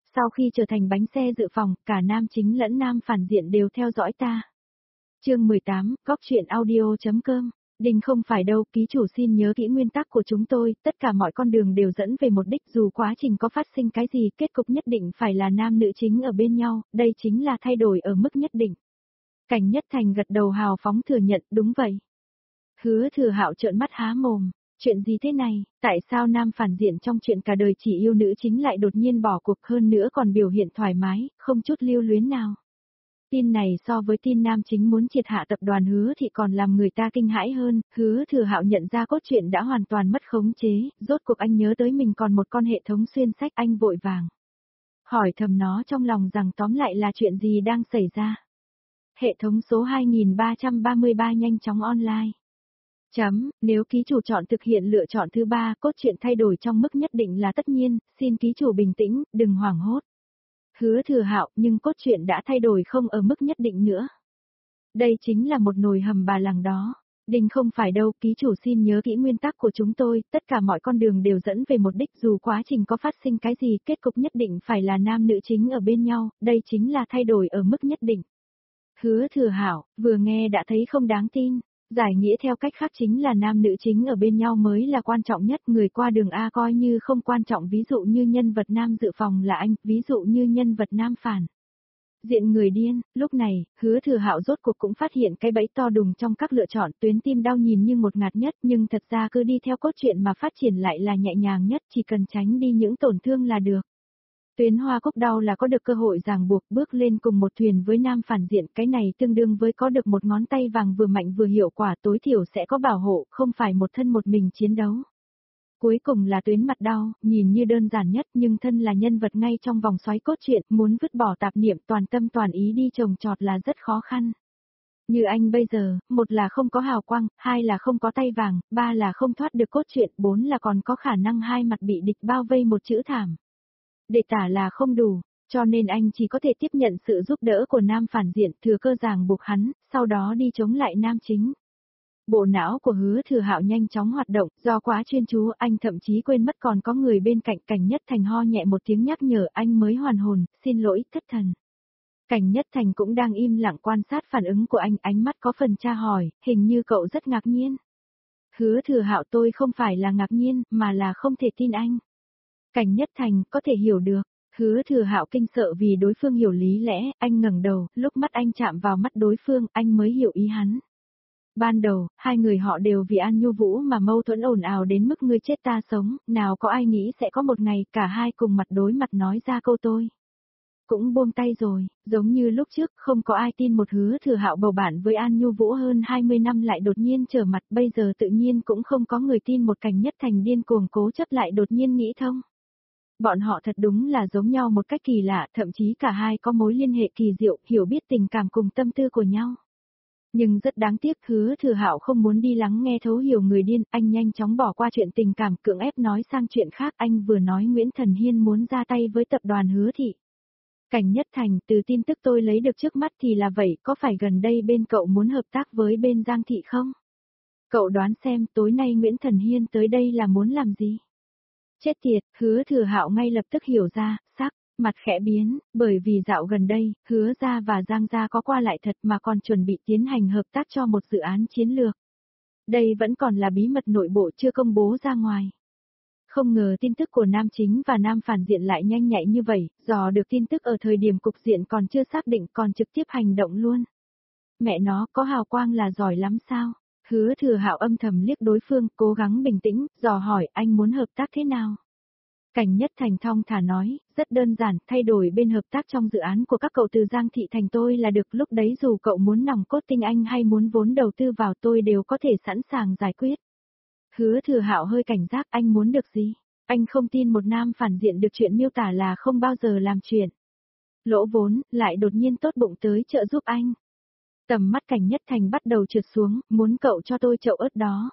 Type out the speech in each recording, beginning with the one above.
Sau khi trở thành bánh xe dự phòng, cả nam chính lẫn nam phản diện đều theo dõi ta. Chương 18, Góc truyện audio.com. Đình không phải đâu, ký chủ xin nhớ kỹ nguyên tắc của chúng tôi, tất cả mọi con đường đều dẫn về một đích, dù quá trình có phát sinh cái gì, kết cục nhất định phải là nam nữ chính ở bên nhau, đây chính là thay đổi ở mức nhất định. Cảnh Nhất Thành gật đầu hào phóng thừa nhận, đúng vậy. Hứa Thừa Hạo trợn mắt há mồm, chuyện gì thế này, tại sao nam phản diện trong chuyện cả đời chỉ yêu nữ chính lại đột nhiên bỏ cuộc, hơn nữa còn biểu hiện thoải mái, không chút lưu luyến nào. Tin này so với tin nam chính muốn triệt hạ tập đoàn Hứa thì còn làm người ta kinh hãi hơn, Hứa Thừa Hạo nhận ra cốt truyện đã hoàn toàn mất khống chế, rốt cuộc anh nhớ tới mình còn một con hệ thống xuyên sách, anh vội vàng hỏi thầm nó trong lòng rằng tóm lại là chuyện gì đang xảy ra. Hệ thống số 2333 nhanh chóng online. Nếu ký chủ chọn thực hiện lựa chọn thứ ba, cốt truyện thay đổi trong mức nhất định là tất nhiên, xin ký chủ bình tĩnh, đừng hoảng hốt. Hứa Thừa Hạo, nhưng cốt truyện đã thay đổi không ở mức nhất định nữa. Đây chính là một nồi hầm bà lằng đó. Đình không phải đâu, ký chủ xin nhớ kỹ nguyên tắc của chúng tôi, tất cả mọi con đường đều dẫn về một đích, dù quá trình có phát sinh cái gì, kết cục nhất định phải là nam nữ chính ở bên nhau, đây chính là thay đổi ở mức nhất định. Hứa Thừa Hạo, vừa nghe đã thấy không đáng tin. Giải nghĩa theo cách khác chính là nam nữ chính ở bên nhau mới là quan trọng nhất, người qua đường A coi như không quan trọng, ví dụ như nhân vật nam dự phòng là anh, ví dụ như nhân vật nam phản diện người điên. Lúc này, Hứa Thừa Hạo rốt cuộc cũng phát hiện cái bẫy to đùng trong các lựa chọn, tuyến tim đau nhìn như một ngạt nhất, nhưng thật ra cứ đi theo cốt truyện mà phát triển lại là nhẹ nhàng nhất, chỉ cần tránh đi những tổn thương là được. Tuyến hoa cúc đau là có được cơ hội ràng buộc bước lên cùng một thuyền với nam phản diện, cái này tương đương với có được một ngón tay vàng vừa mạnh vừa hiệu quả, tối thiểu sẽ có bảo hộ, không phải một thân một mình chiến đấu. Cuối cùng là tuyến mặt đau, nhìn như đơn giản nhất nhưng thân là nhân vật ngay trong vòng xoáy cốt truyện, muốn vứt bỏ tạp niệm toàn tâm toàn ý đi trồng trọt là rất khó khăn. Như anh bây giờ, một là không có hào quang, hai là không có tay vàng, ba là không thoát được cốt truyện, bốn là còn có khả năng hai mặt bị địch bao vây một chữ thảm. Để tả là không đủ, cho nên anh chỉ có thể tiếp nhận sự giúp đỡ của nam phản diện, thừa cơ ràng buộc hắn, sau đó đi chống lại nam chính. Bộ não của Hứa Thừa Hạo nhanh chóng hoạt động, do quá chuyên chú anh thậm chí quên mất còn có người bên cạnh. Cảnh Nhất Thành ho nhẹ một tiếng nhắc nhở, anh mới hoàn hồn, xin lỗi, thất thần. Cảnh Nhất Thành cũng đang im lặng quan sát phản ứng của anh, ánh mắt có phần tra hỏi, hình như cậu rất ngạc nhiên. Hứa Thừa Hạo, tôi không phải là ngạc nhiên, mà là không thể tin anh. Cảnh Nhất Thành, có thể hiểu được. Hứa Thừa Hạo kinh sợ vì đối phương hiểu lý lẽ, anh ngẩng đầu, lúc mắt anh chạm vào mắt đối phương, anh mới hiểu ý hắn. Ban đầu, hai người họ đều vì An Nhu Vũ mà mâu thuẫn ồn ào đến mức ngươi chết ta sống, nào có ai nghĩ sẽ có một ngày cả hai cùng mặt đối mặt nói ra câu tôi cũng buông tay rồi, giống như lúc trước không có ai tin một Hứa Thừa Hạo bầu bạn với An Nhu Vũ hơn 20 năm lại đột nhiên trở mặt, bây giờ tự nhiên cũng không có người tin một Cảnh Nhất Thành điên cuồng cố chấp lại đột nhiên nghĩ thông. Bọn họ thật đúng là giống nhau một cách kỳ lạ, thậm chí cả hai có mối liên hệ kỳ diệu, hiểu biết tình cảm cùng tâm tư của nhau. Nhưng rất đáng tiếc, Hứa Thừa Hạo không muốn đi lắng nghe thấu hiểu người điên, anh nhanh chóng bỏ qua chuyện tình cảm, cưỡng ép nói sang chuyện khác. Anh vừa nói Nguyễn Thần Hiên muốn ra tay với tập đoàn Hứa Thị. Cảnh Nhất Thành, từ tin tức tôi lấy được trước mắt thì là vậy, có phải gần đây bên cậu muốn hợp tác với bên Giang Thị không? Cậu đoán xem tối nay Nguyễn Thần Hiên tới đây là muốn làm gì? Chết tiệt, Hứa Thừa Hạo ngay lập tức hiểu ra, sắc mặt khẽ biến, bởi vì dạo gần đây, Hứa gia và Giang gia có qua lại thật mà còn chuẩn bị tiến hành hợp tác cho một dự án chiến lược. Đây vẫn còn là bí mật nội bộ chưa công bố ra ngoài. Không ngờ tin tức của nam chính và nam phản diện lại nhanh nhạy như vậy, dò được tin tức ở thời điểm cục diện còn chưa xác định còn trực tiếp hành động luôn. Mẹ nó, có hào quang là giỏi lắm sao? Hứa Thừa Hạo âm thầm liếc đối phương, cố gắng bình tĩnh, dò hỏi anh muốn hợp tác thế nào? Cảnh Nhất Thành thong thả nói, rất đơn giản, thay đổi bên hợp tác trong dự án của các cậu từ Giang Thị thành tôi là được, lúc đấy dù cậu muốn nòng cốt tinh anh hay muốn vốn đầu tư vào tôi đều có thể sẵn sàng giải quyết. Hứa Thừa Hạo hơi cảnh giác, anh muốn được gì? Anh không tin một nam phản diện được chuyện miêu tả là không bao giờ làm chuyện. Lỗ vốn, lại đột nhiên tốt bụng tới trợ giúp anh. Tầm mắt Cảnh Nhất Thành bắt đầu trượt xuống, muốn cậu cho tôi chậu ớt đó.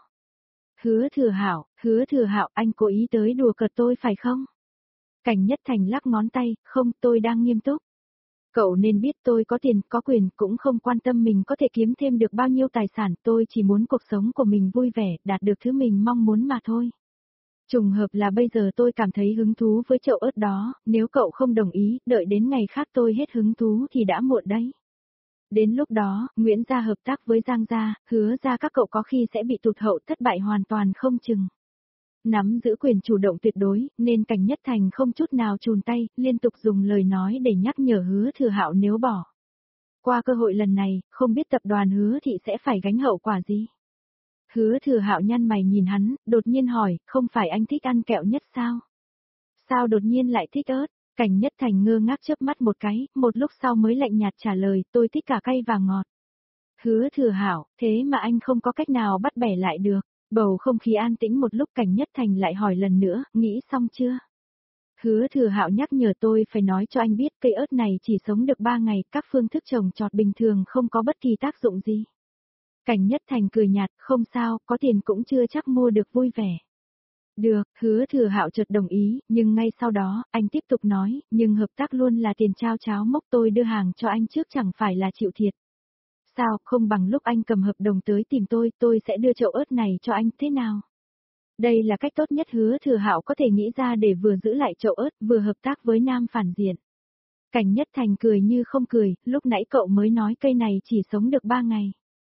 Hứa Thừa Hạo, anh cố ý tới đùa cợt tôi phải không? Cảnh Nhất Thành lắc ngón tay, không, tôi đang nghiêm túc. Cậu nên biết tôi có tiền, có quyền, cũng không quan tâm mình có thể kiếm thêm được bao nhiêu tài sản, tôi chỉ muốn cuộc sống của mình vui vẻ, đạt được thứ mình mong muốn mà thôi. Trùng hợp là bây giờ tôi cảm thấy hứng thú với chậu ớt đó, nếu cậu không đồng ý, đợi đến ngày khác tôi hết hứng thú thì đã muộn đấy. Đến lúc đó, Nguyễn gia hợp tác với Giang gia, hứa ra các cậu có khi sẽ bị tụt hậu thất bại hoàn toàn không chừng. Nắm giữ quyền chủ động tuyệt đối, nên Cảnh Nhất Thành không chút nào chùn tay, liên tục dùng lời nói để nhắc nhở Hứa Thừa Hạo nếu bỏ qua cơ hội lần này, không biết tập đoàn Hứa thị sẽ phải gánh hậu quả gì. Hứa Thừa Hạo nhăn mày nhìn hắn, đột nhiên hỏi, không phải anh thích ăn kẹo nhất sao? Sao đột nhiên lại thích ớt? Cảnh Nhất Thành ngơ ngác chớp mắt một cái, một lúc sau mới lạnh nhạt trả lời, tôi thích cả cay và ngọt. Hứa Thừa Hạo, thế mà anh không có cách nào bắt bẻ lại được. Bầu không khí an tĩnh một lúc, Cảnh Nhất Thành lại hỏi lần nữa, nghĩ xong chưa? Hứa Thừa Hạo nhắc nhở tôi phải nói cho anh biết cây ớt này chỉ sống được 3 ngày, các phương thức trồng trọt bình thường không có bất kỳ tác dụng gì. Cảnh Nhất Thành cười nhạt, không sao, có tiền cũng chưa chắc mua được vui vẻ. Được, Hứa Thừa Hạo chợt đồng ý, nhưng ngay sau đó, anh tiếp tục nói, nhưng hợp tác luôn là tiền trao cháo mốc, tôi đưa hàng cho anh trước chẳng phải là chịu thiệt. Sao, không bằng lúc anh cầm hợp đồng tới tìm tôi sẽ đưa chậu ớt này cho anh, thế nào? Đây là cách tốt nhất Hứa Thừa Hạo có thể nghĩ ra để vừa giữ lại chậu ớt, vừa hợp tác với nam phản diện. Cảnh Nhất Thành cười như không cười, lúc nãy cậu mới nói cây này chỉ sống được 3 ngày.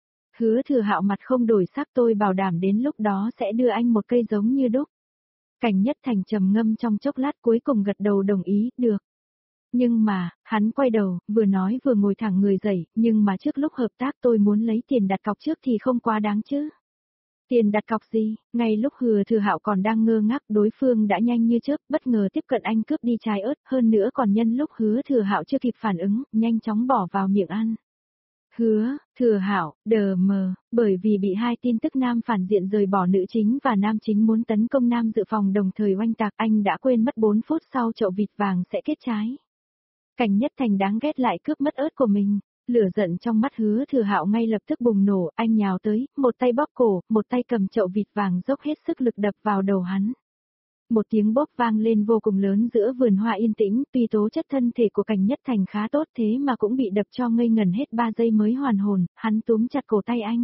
Hứa Thừa Hạo mặt không đổi sắc, tôi bảo đảm đến lúc đó sẽ đưa anh một cây giống như đúc. Cảnh Nhất Thành trầm ngâm trong chốc lát cuối cùng gật đầu đồng ý, được. Nhưng mà, hắn quay đầu, vừa nói vừa ngồi thẳng người dậy, nhưng mà trước lúc hợp tác tôi muốn lấy tiền đặt cọc trước thì không quá đáng chứ. Tiền đặt cọc gì? Ngay lúc Hứa Thừa Hạo còn đang ngơ ngác, đối phương đã nhanh như chớp, bất ngờ tiếp cận anh cướp đi trái ớt, hơn nữa còn nhân lúc Hứa Thừa Hạo chưa kịp phản ứng, nhanh chóng bỏ vào miệng ăn. Hứa Thừa Hạo, đờ mờ, bởi vì bị hai tin tức nam phản diện rời bỏ nữ chính và nam chính muốn tấn công nam dự phòng đồng thời oanh tạc, anh đã quên mất 4 phút sau chậu vịt vàng sẽ kết trái. Cảnh Nhất Thành đáng ghét lại cướp mất ớt của mình. Lửa giận trong mắt Hứa Thừa Hạo ngay lập tức bùng nổ, anh nhào tới, một tay bóp cổ, một tay cầm chậu vịt vàng dốc hết sức lực đập vào đầu hắn. Một tiếng bóp vang lên vô cùng lớn giữa vườn hoa yên tĩnh, tuy tố chất thân thể của Cảnh Nhất Thành khá tốt thế mà cũng bị đập cho ngây ngần hết 3 giây mới hoàn hồn, hắn túm chặt cổ tay anh.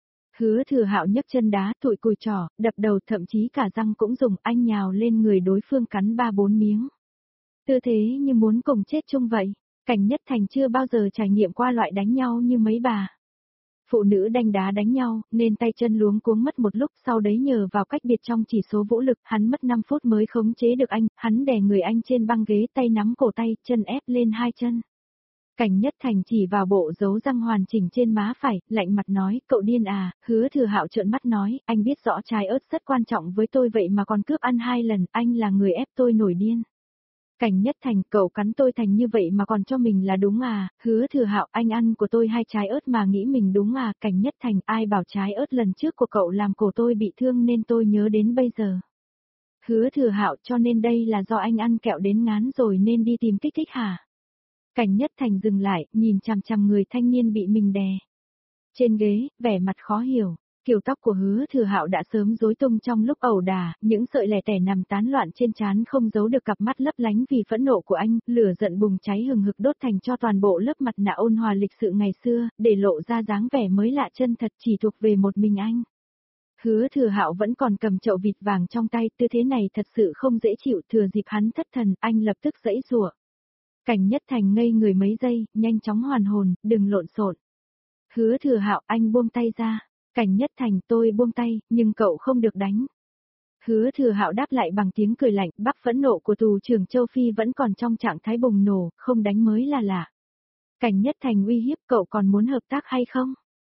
Hứa Thừa Hạo nhấc chân đá, tụi cùi trỏ, đập đầu, thậm chí cả răng cũng dùng, anh nhào lên người đối phương cắn 3-4 miếng. Tư thế như muốn cùng chết chung vậy. Cảnh Nhất Thành chưa bao giờ trải nghiệm qua loại đánh nhau như mấy bà. Phụ nữ đanh đá đánh nhau, nên tay chân luống cuống mất một lúc, sau đấy nhờ vào cách biệt trong chỉ số vũ lực, hắn mất 5 phút mới khống chế được anh, hắn đè người anh trên băng ghế, tay nắm cổ tay, chân ép lên 2 chân. Cảnh Nhất Thành chỉ vào bộ dấu răng hoàn chỉnh trên má phải, lạnh mặt nói, cậu điên à? Hứa Thừa Hạo trợn mắt nói, anh biết rõ trái ớt rất quan trọng với tôi vậy mà còn cướp ăn 2 lần, anh là người ép tôi nổi điên. Cảnh Nhất Thành, cậu cắn tôi thành như vậy mà còn cho mình là đúng à? Hứa Thừa Hạo, anh ăn của tôi 2 trái ớt mà nghĩ mình đúng à? Cảnh Nhất Thành, ai bảo trái ớt lần trước của cậu làm cổ tôi bị thương nên tôi nhớ đến bây giờ. Hứa Thừa Hạo, cho nên đây là do anh ăn kẹo đến ngán rồi nên đi tìm kích thích hả? Cảnh Nhất Thành dừng lại, nhìn chằm chằm người thanh niên bị mình đè trên ghế, vẻ mặt khó hiểu. Kiểu tóc của Hứa Thừa Hạo đã sớm rối tung trong lúc ẩu đả, những sợi lẻ tẻ nằm tán loạn trên trán không giấu được cặp mắt lấp lánh vì phẫn nộ của anh, lửa giận bùng cháy hừng hực đốt thành cho toàn bộ lớp mặt nạ ôn hòa lịch sự ngày xưa, để lộ ra dáng vẻ mới lạ chân thật chỉ thuộc về một mình anh. Hứa Thừa Hạo vẫn còn cầm chậu vịt vàng trong tay, tư thế này thật sự không dễ chịu, thừa dịp hắn thất thần, anh lập tức giãy giụa. Cảnh Nhất Thành ngây người mấy giây, nhanh chóng hoàn hồn, đừng lộn xộn. Hứa Thừa Hạo, anh buông tay ra. Cảnh Nhất Thành, tôi buông tay, nhưng cậu không được đánh. Hứa Thừa Hạo đáp lại bằng tiếng cười lạnh, bắc phẫn nộ của tù trưởng Châu Phi vẫn còn trong trạng thái bùng nổ, không đánh mới là lạ. Cảnh Nhất Thành uy hiếp, cậu còn muốn hợp tác hay không?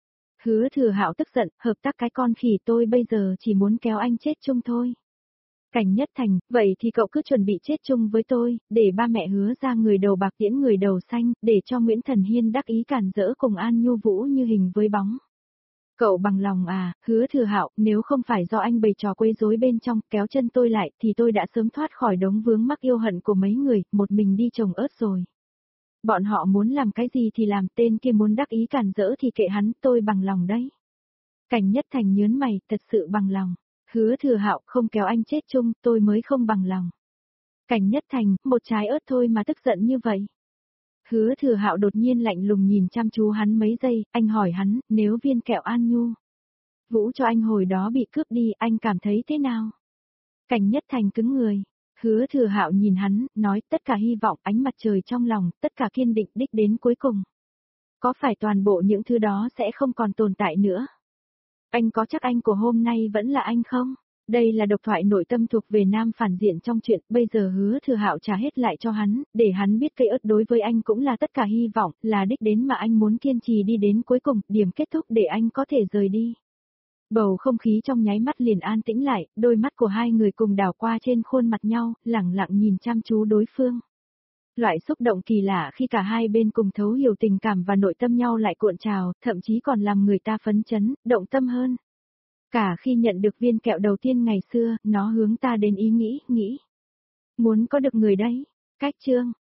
Hứa Thừa Hạo tức giận, hợp tác cái con khỉ, tôi bây giờ chỉ muốn kéo anh chết chung thôi. Cảnh Nhất Thành, vậy thì cậu cứ chuẩn bị chết chung với tôi, để ba mẹ Hứa ra người đầu bạc tiễn người đầu xanh, để cho Nguyễn Thần Hiên đắc ý cản rỡ cùng An Nhu Vũ như hình với bóng. Cậu bằng lòng à? Hứa Thừa Hạo, nếu không phải do anh bày trò quấy rối bên trong, kéo chân tôi lại, thì tôi đã sớm thoát khỏi đống vướng mắc yêu hận của mấy người, một mình đi trồng ớt rồi. Bọn họ muốn làm cái gì thì làm, tên kia muốn đắc ý cản rỡ thì kệ hắn, tôi bằng lòng đấy. Cảnh Nhất Thành nhớn mày, thật sự bằng lòng. Hứa Thừa Hạo, không kéo anh chết chung, tôi mới không bằng lòng. Cảnh Nhất Thành, một trái ớt thôi mà tức giận như vậy. Hứa Thừa Hạo đột nhiên lạnh lùng nhìn chăm chú hắn mấy giây, anh hỏi hắn, nếu viên kẹo An Nhu Vũ cho anh hồi đó bị cướp đi, anh cảm thấy thế nào? Cảnh Nhất Thành cứng người. Hứa Thừa Hạo nhìn hắn, nói tất cả hy vọng, ánh mặt trời trong lòng, tất cả kiên định đích đến cuối cùng. Có phải toàn bộ những thứ đó sẽ không còn tồn tại nữa? Anh có chắc anh của hôm nay vẫn là anh không? Đây là độc thoại nội tâm thuộc về nam phản diện trong chuyện, bây giờ Hứa Thừa Hạo trả hết lại cho hắn, để hắn biết cây ớt đối với anh cũng là tất cả hy vọng, là đích đến mà anh muốn kiên trì đi đến cuối cùng, điểm kết thúc để anh có thể rời đi. Bầu không khí trong nháy mắt liền an tĩnh lại, đôi mắt của hai người cùng đảo qua trên khuôn mặt nhau, lẳng lặng nhìn chăm chú đối phương. Loại xúc động kỳ lạ khi cả hai bên cùng thấu hiểu tình cảm và nội tâm nhau lại cuộn trào, thậm chí còn làm người ta phấn chấn, động tâm hơn. Cả khi nhận được viên kẹo đầu tiên ngày xưa, nó hướng ta đến ý nghĩ, muốn có được người đấy. Cách chương